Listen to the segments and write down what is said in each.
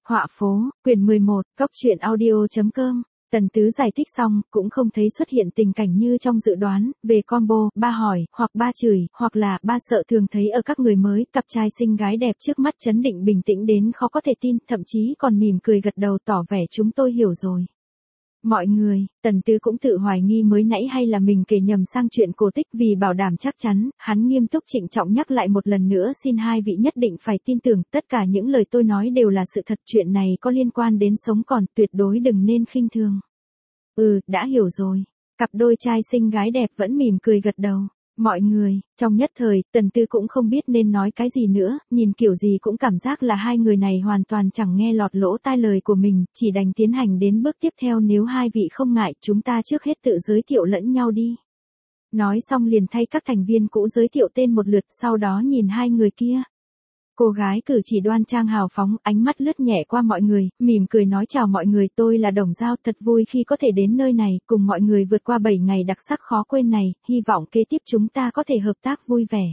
Họa phố, quyển 11, Cốc truyện audio.com. Tần Tứ giải thích xong, cũng không thấy xuất hiện tình cảnh như trong dự đoán, về combo, ba hỏi, hoặc ba chửi, hoặc là ba sợ thường thấy ở các người mới, cặp trai xinh gái đẹp trước mắt chấn định bình tĩnh đến khó có thể tin, thậm chí còn mỉm cười gật đầu tỏ vẻ chúng tôi hiểu rồi. Mọi người, Tần Tứ cũng tự hoài nghi mới nãy hay là mình kể nhầm sang chuyện cổ tích, vì bảo đảm chắc chắn, hắn nghiêm túc trịnh trọng nhắc lại một lần nữa, xin hai vị nhất định phải tin tưởng, tất cả những lời tôi nói đều là sự thật, chuyện này có liên quan đến sống còn, tuyệt đối đừng nên khinh thường. Đã hiểu rồi. Cặp đôi trai xinh gái đẹp vẫn mỉm cười gật đầu. Mọi người, trong nhất thời, Tần Tư cũng không biết nên nói cái gì nữa, nhìn kiểu gì cũng cảm giác là hai người này hoàn toàn chẳng nghe lọt lỗ tai lời của mình, chỉ đành tiến hành đến bước tiếp theo. Nếu hai vị không ngại, chúng ta trước hết tự giới thiệu lẫn nhau đi. Nói xong liền thay các thành viên cũ giới thiệu tên một lượt, sau đó nhìn hai người kia. Cô gái cử chỉ đoan trang hào phóng, ánh mắt lướt nhẹ qua mọi người, mỉm cười nói chào mọi người, tôi là Đồng Giao, thật vui khi có thể đến nơi này, cùng mọi người vượt qua 7 ngày đặc sắc khó quên này, hy vọng kế tiếp chúng ta có thể hợp tác vui vẻ.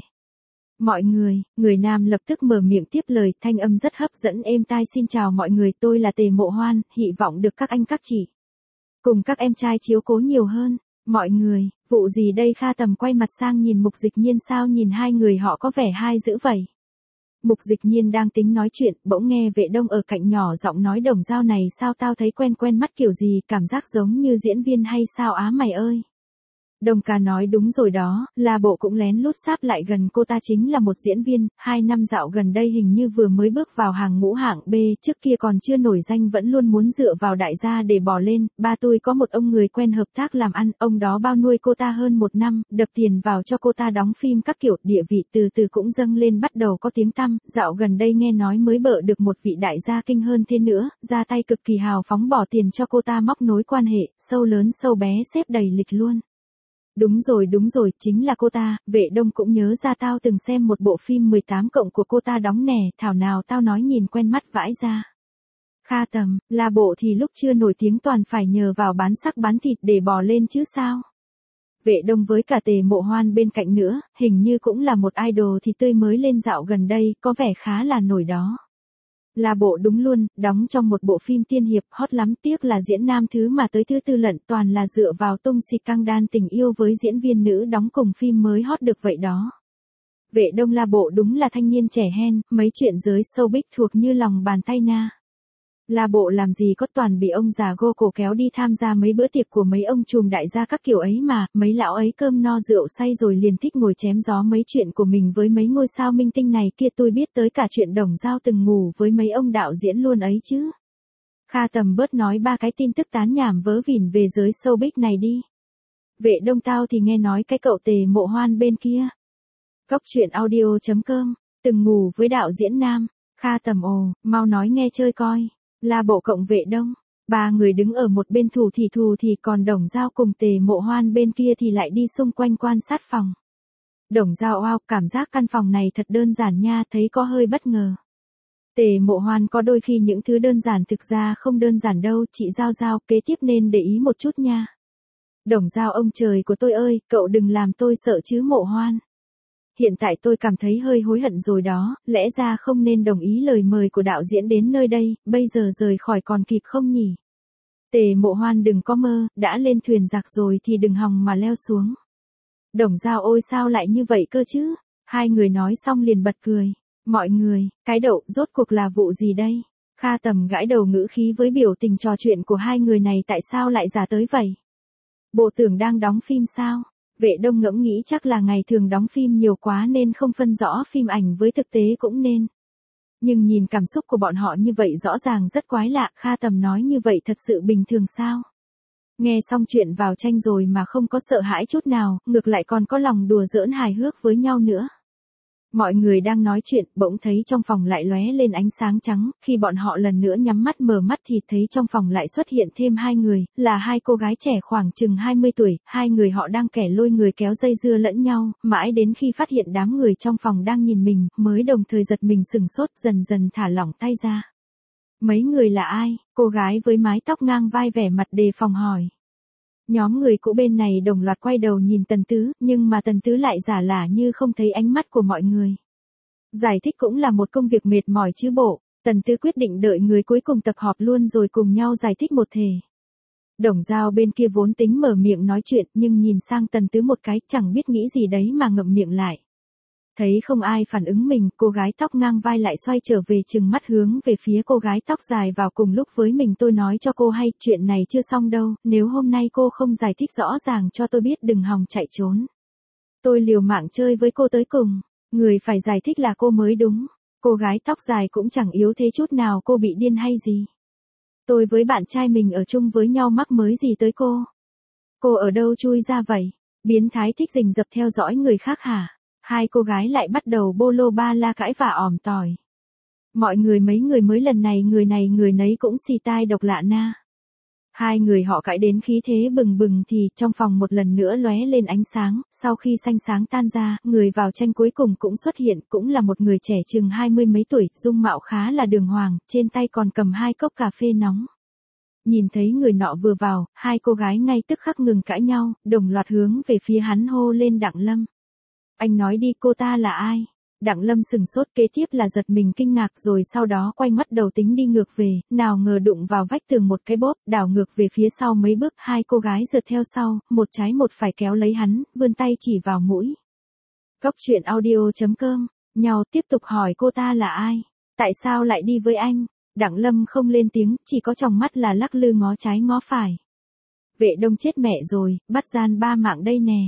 Mọi người nam lập tức mở miệng tiếp lời, thanh âm rất hấp dẫn êm tai, xin chào mọi người, tôi là Tề Mộ Hoan, hy vọng được các anh các chị cùng các em trai chiếu cố nhiều hơn. Mọi người, vụ gì đây? Kha Tầm quay mặt sang nhìn Mục Dịch Nhiên, sao nhìn hai người họ có vẻ hai dữ vậy? Mục Dịch Nhiên đang tính nói chuyện, bỗng nghe Vệ Đông ở cạnh nhỏ giọng nói, Đồng Giao này sao tao thấy quen quen mắt kiểu gì, cảm giác giống như diễn viên hay sao á mày ơi. Đồng ca nói đúng rồi đó, La Bộ cũng lén lút sáp lại gần cô ta, chính là một diễn viên, 2 năm dạo gần đây hình như vừa mới bước vào hàng ngũ hạng B, trước kia còn chưa nổi danh vẫn luôn muốn dựa vào đại gia để bò lên. Ba tôi có một ông người quen hợp tác làm ăn, ông đó bao nuôi cô ta hơn 1 năm, đập tiền vào cho cô ta đóng phim các kiểu, địa vị từ từ cũng dâng lên, bắt đầu có tiếng tăm, dạo gần đây nghe nói mới bợ được một vị đại gia kinh hơn thế nữa, ra tay cực kỳ hào phóng, bỏ tiền cho cô ta móc nối quan hệ, sâu lớn sâu bé xếp đầy lịch luôn. Đúng rồi, chính là cô ta. Vệ Đông cũng nhớ ra, tao từng xem một bộ phim 18 cộng của cô ta đóng nè, thảo nào tao nói nhìn quen mắt vãi ra. Kha Tầm, La Bộ thì lúc chưa nổi tiếng toàn phải nhờ vào bán sắc bán thịt để bò lên chứ sao. Vệ Đông với cả Tề Mộ Hoan bên cạnh nữa, hình như cũng là một idol thì tươi mới lên dạo gần đây, có vẻ khá là nổi đó. La Bộ đúng luôn, đóng trong một bộ phim tiên hiệp hot lắm, tiếc là diễn nam thứ mà tới thứ tư lận, toàn là dựa vào tung xịt căng đan tình yêu với diễn viên nữ đóng cùng phim mới hot được vậy đó. Vệ Đông La Bộ đúng là thanh niên trẻ hen, mấy chuyện giới showbiz thuộc như lòng bàn tay na. La Bộ làm gì có, toàn bị ông già gô cổ kéo đi tham gia mấy bữa tiệc của mấy ông trùm đại gia các kiểu ấy mà, mấy lão ấy cơm no rượu say rồi liền thích ngồi chém gió mấy chuyện của mình với mấy ngôi sao minh tinh này kia. Tôi biết tới cả chuyện Đồng Giao từng ngủ với mấy ông đạo diễn luôn ấy chứ. Kha Tầm bớt nói 3 cái tin tức tán nhảm vớ vẩn về giới showbiz này đi. Vệ Đông, tao thì nghe nói cái cậu Tề Mộ Hoan bên kia. Cốc truyện audio.com, từng ngủ với đạo diễn nam. Kha Tầm, ồ, mau nói nghe chơi coi. La Bộ cộng Vệ Đông, 3 người đứng ở một bên thù thì còn Đồng Giao cùng Tề Mộ Hoan bên kia thì lại đi xung quanh quan sát phòng. Đồng Giao, wow, cảm giác căn phòng này thật đơn giản nha, thấy có hơi bất ngờ. Tề Mộ Hoan, có đôi khi những thứ đơn giản thực ra không đơn giản đâu, chị Giao, kế tiếp nên để ý một chút nha. Đồng Giao, ông trời của tôi ơi, cậu đừng làm tôi sợ chứ Mộ Hoan. Hiện tại tôi cảm thấy hơi hối hận rồi đó, lẽ ra không nên đồng ý lời mời của đạo diễn đến nơi đây, bây giờ rời khỏi còn kịp không nhỉ? Tề Mộ Hoan, đừng có mơ, đã lên thuyền giặc rồi thì đừng hòng mà leo xuống. Đồng Giao, ôi sao lại như vậy cơ chứ? Hai người nói xong liền bật cười. Mọi người, cái đậu, rốt cuộc là vụ gì đây? Kha Tầm gãi đầu, ngữ khí với biểu tình trò chuyện của hai người này tại sao lại giả tới vậy? Bộ tưởng đang đóng phim sao? Vệ Đông ngẫm nghĩ chắc là ngày thường đóng phim nhiều quá nên không phân rõ phim ảnh với thực tế cũng nên. Nhưng nhìn cảm xúc của bọn họ như vậy rõ ràng rất quái lạ. Kha Tầm nói, như vậy thật sự bình thường sao? Nghe xong chuyện vào tranh rồi mà không có sợ hãi chút nào, ngược lại còn có lòng đùa giỡn hài hước với nhau nữa. Mọi người đang nói chuyện, bỗng thấy trong phòng lại lóe lên ánh sáng trắng, khi bọn họ lần nữa nhắm mắt mở mắt thì thấy trong phòng lại xuất hiện thêm 2 người, là 2 cô gái trẻ khoảng chừng 20 tuổi, 2 người họ đang kẻ lôi người kéo dây dưa lẫn nhau, mãi đến khi phát hiện đám người trong phòng đang nhìn mình, mới đồng thời giật mình sừng sốt, dần dần thả lỏng tay ra. Mấy người là ai? Cô gái với mái tóc ngang vai vẻ mặt đề phòng hỏi. Nhóm người cũ bên này đồng loạt quay đầu nhìn Tần Tứ, nhưng mà Tần Tứ lại giả lả như không thấy ánh mắt của mọi người. Giải thích cũng là một công việc mệt mỏi chứ bộ. Tần Tứ quyết định đợi người cuối cùng tập họp luôn rồi cùng nhau giải thích một thể. Đồng Dao bên kia vốn tính mở miệng nói chuyện nhưng nhìn sang Tần Tứ một cái chẳng biết nghĩ gì đấy mà ngậm miệng lại. Thấy không ai phản ứng mình, cô gái tóc ngang vai lại xoay trở về trừng mắt hướng về phía cô gái tóc dài vào cùng lúc với mình. Tôi nói cho cô hay, chuyện này chưa xong đâu, nếu hôm nay cô không giải thích rõ ràng cho tôi biết đừng hòng chạy trốn. Tôi liều mạng chơi với cô tới cùng, người phải giải thích là cô mới đúng. Cô gái tóc dài cũng chẳng yếu thế chút nào, cô bị điên hay gì. Tôi với bạn trai mình ở chung với nhau mắc mới gì tới cô. Cô ở đâu chui ra vậy? Biến thái thích rình rập theo dõi người khác hả? Hai cô gái lại bắt đầu bô lô ba la cãi vã òm tỏi. Mọi người mấy người mới lần này người nấy cũng xì tai độc lạ na. Hai người họ cãi đến khí thế bừng bừng thì trong phòng một lần nữa lóe lên ánh sáng, sau khi xanh sáng tan ra, người vào tranh cuối cùng cũng xuất hiện, cũng là một người trẻ chừng 20 mấy tuổi, dung mạo khá là đường hoàng, trên tay còn cầm 2 cốc cà phê nóng. Nhìn thấy người nọ vừa vào, hai cô gái ngay tức khắc ngừng cãi nhau, đồng loạt hướng về phía hắn hô lên Đặng Lâm. Anh nói đi, cô ta là ai? Đặng Lâm sừng sốt, kế tiếp là giật mình kinh ngạc rồi sau đó quay mắt đầu tính đi ngược về, nào ngờ đụng vào vách tường một cái bốp, đảo ngược về phía sau mấy bước, hai cô gái rượt theo sau, một trái một phải kéo lấy hắn, vươn tay chỉ vào mũi. Cốc truyện audio.com, nhau tiếp tục hỏi cô ta là ai? Tại sao lại đi với anh? Đặng Lâm không lên tiếng, chỉ có tròng mắt là lắc lư ngó trái ngó phải. Vệ Đông chết mẹ rồi, bắt gian 3 mạng đây nè.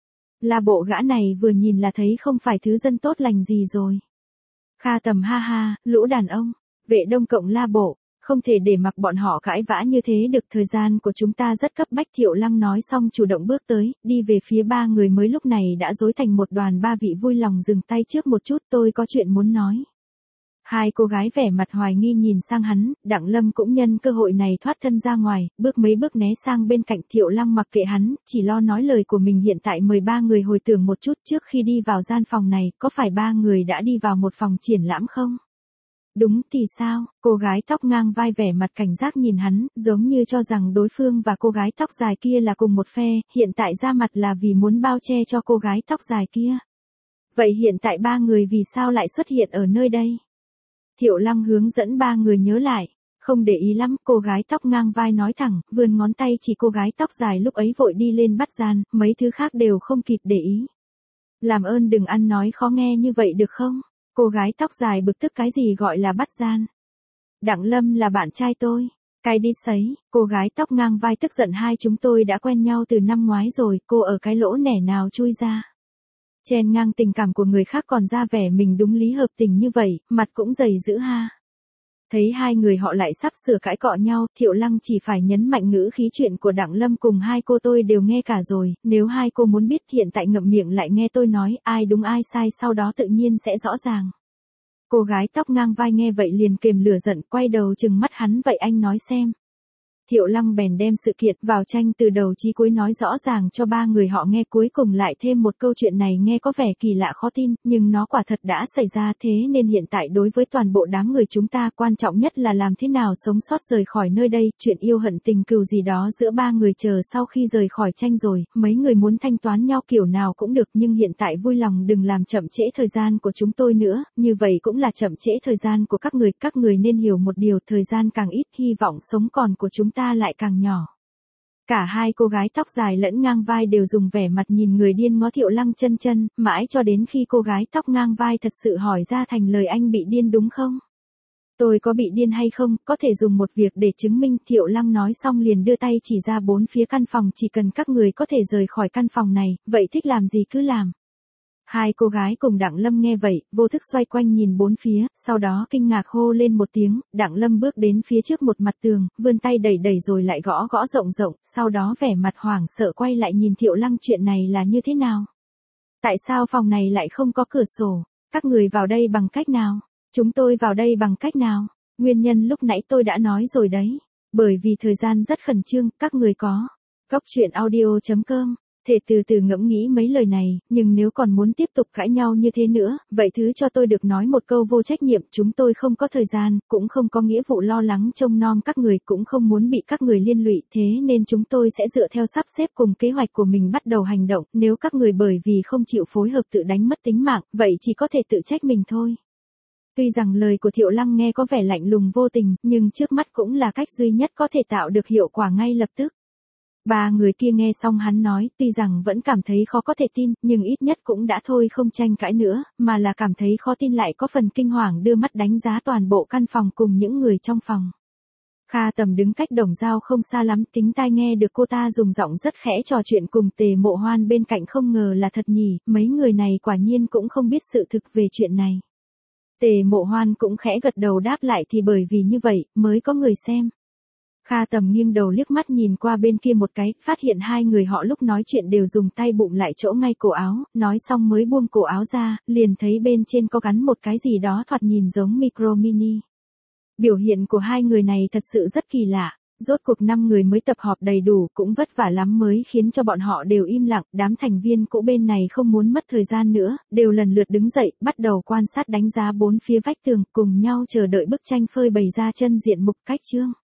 Là bộ gã này vừa nhìn là thấy không phải thứ dân tốt lành gì rồi. Kha Tầm ha ha, lũ đàn ông, Vệ Đông cộng La Bộ, không thể để mặc bọn họ cãi vã như thế được, thời gian của chúng ta rất cấp bách. Thiệu Lăng nói xong chủ động bước tới, đi về phía ba người mới lúc này đã rối thành một đoàn. Ba vị vui lòng dừng tay trước một chút, tôi có chuyện muốn nói. Hai cô gái vẻ mặt hoài nghi nhìn sang hắn, Đặng Lâm cũng nhân cơ hội này thoát thân ra ngoài, bước mấy bước né sang bên cạnh. Thiệu Lăng mặc kệ hắn, chỉ lo nói lời của mình. Hiện tại mời ba người hồi tưởng một chút, trước khi đi vào gian phòng này, có phải ba người đã đi vào một phòng triển lãm không? Đúng thì sao? Cô gái tóc ngang vai vẻ mặt cảnh giác nhìn hắn, giống như cho rằng đối phương và cô gái tóc dài kia là cùng một phe, hiện tại ra mặt là vì muốn bao che cho cô gái tóc dài kia. Vậy hiện tại ba người vì sao lại xuất hiện ở nơi đây? Thiệu Lăng hướng dẫn ba người nhớ lại, không để ý lắm, cô gái tóc ngang vai nói thẳng, vươn ngón tay chỉ cô gái tóc dài lúc ấy vội đi lên bắt gian, mấy thứ khác đều không kịp để ý. Làm ơn đừng ăn nói khó nghe như vậy được không? Cô gái tóc dài bực tức, cái gì gọi là bắt gian? Đặng Lâm là bạn trai tôi. Cái đi sấy, cô gái tóc ngang vai tức giận, hai chúng tôi đã quen nhau từ năm ngoái rồi, cô ở cái lỗ nẻ nào chui ra? Chen ngang tình cảm của người khác còn ra vẻ mình đúng lý hợp tình như vậy, mặt cũng dày dữ ha. Thấy hai người họ lại sắp sửa cãi cọ nhau, Thiệu Lăng chỉ phải nhấn mạnh ngữ khí, chuyện của Đặng Lâm cùng hai cô tôi đều nghe cả rồi, nếu hai cô muốn biết hiện tại ngậm miệng lại nghe tôi nói, ai đúng ai sai sau đó tự nhiên sẽ rõ ràng. Cô gái tóc ngang vai nghe vậy liền kềm lửa giận, quay đầu trừng mắt hắn, vậy anh nói xem. Thiệu Lăng bèn đem sự kiện vào tranh từ đầu chí cuối nói rõ ràng cho ba người họ nghe, cuối cùng lại thêm một câu, chuyện này nghe có vẻ kỳ lạ khó tin, nhưng nó quả thật đã xảy ra, thế nên hiện tại đối với toàn bộ đám người chúng ta quan trọng nhất là làm thế nào sống sót rời khỏi nơi đây. Chuyện yêu hận tình cừu gì đó giữa ba người chờ sau khi rời khỏi tranh rồi, mấy người muốn thanh toán nhau kiểu nào cũng được, nhưng hiện tại vui lòng đừng làm chậm trễ thời gian của chúng tôi nữa, như vậy cũng là chậm trễ thời gian của các người nên hiểu một điều, thời gian càng ít, hy vọng sống còn của chúng ta lại càng nhỏ. Cả hai cô gái tóc dài lẫn ngang vai đều dùng vẻ mặt nhìn người điên ngó Thiệu Lăng chân, mãi cho đến khi cô gái tóc ngang vai thật sự hỏi ra thành lời, anh bị điên đúng không? Tôi có bị điên hay không, có thể dùng một việc để chứng minh. Thiệu Lăng nói xong liền đưa tay chỉ ra bốn phía căn phòng, chỉ cần các người có thể rời khỏi căn phòng này, vậy thích làm gì cứ làm. Hai cô gái cùng Đặng Lâm nghe vậy, vô thức xoay quanh nhìn bốn phía, sau đó kinh ngạc hô lên một tiếng. Đặng Lâm bước đến phía trước một mặt tường, vươn tay đẩy rồi lại gõ rộng, sau đó vẻ mặt hoảng sợ quay lại nhìn Thiệu Lăng, chuyện này là như thế nào? Tại sao phòng này lại không có cửa sổ? Các người vào đây bằng cách nào? Chúng tôi vào đây bằng cách nào? Nguyên nhân lúc nãy tôi đã nói rồi đấy. Bởi vì thời gian rất khẩn trương, các người có. Cốc truyện audio.com thể từ từ ngẫm nghĩ mấy lời này, nhưng nếu còn muốn tiếp tục cãi nhau như thế nữa, vậy thứ cho tôi được nói một câu vô trách nhiệm, chúng tôi không có thời gian, cũng không có nghĩa vụ lo lắng trông nom các người, cũng không muốn bị các người liên lụy, thế nên chúng tôi sẽ dựa theo sắp xếp cùng kế hoạch của mình bắt đầu hành động, nếu các người bởi vì không chịu phối hợp tự đánh mất tính mạng, vậy chỉ có thể tự trách mình thôi. Tuy rằng lời của Thiệu Lăng nghe có vẻ lạnh lùng vô tình, nhưng trước mắt cũng là cách duy nhất có thể tạo được hiệu quả ngay lập tức. Ba người kia nghe xong hắn nói, tuy rằng vẫn cảm thấy khó có thể tin, nhưng ít nhất cũng đã thôi không tranh cãi nữa, mà là cảm thấy khó tin lại có phần kinh hoàng đưa mắt đánh giá toàn bộ căn phòng cùng những người trong phòng. Kha Tầm đứng cách Đồng Dao không xa lắm, tính tai nghe được cô ta dùng giọng rất khẽ trò chuyện cùng Tề Mộ Hoan bên cạnh, không ngờ là thật nhỉ, mấy người này quả nhiên cũng không biết sự thực về chuyện này. Tề Mộ Hoan cũng khẽ gật đầu đáp lại, thì bởi vì như vậy, mới có người xem. Kha Tầm nghiêng đầu liếc mắt nhìn qua bên kia một cái, phát hiện hai người họ lúc nói chuyện đều dùng tay bụng lại chỗ ngay cổ áo, nói xong mới buông cổ áo ra, liền thấy bên trên có gắn một cái gì đó thoạt nhìn giống micro mini. Biểu hiện của hai người này thật sự rất kỳ lạ. Rốt cuộc 5 người mới tập họp đầy đủ, cũng vất vả lắm mới khiến cho bọn họ đều im lặng. Đám thành viên cũ bên này không muốn mất thời gian nữa, đều lần lượt đứng dậy, bắt đầu quan sát đánh giá bốn phía vách tường, cùng nhau chờ đợi bức tranh phơi bày ra chân diện mục cách chương.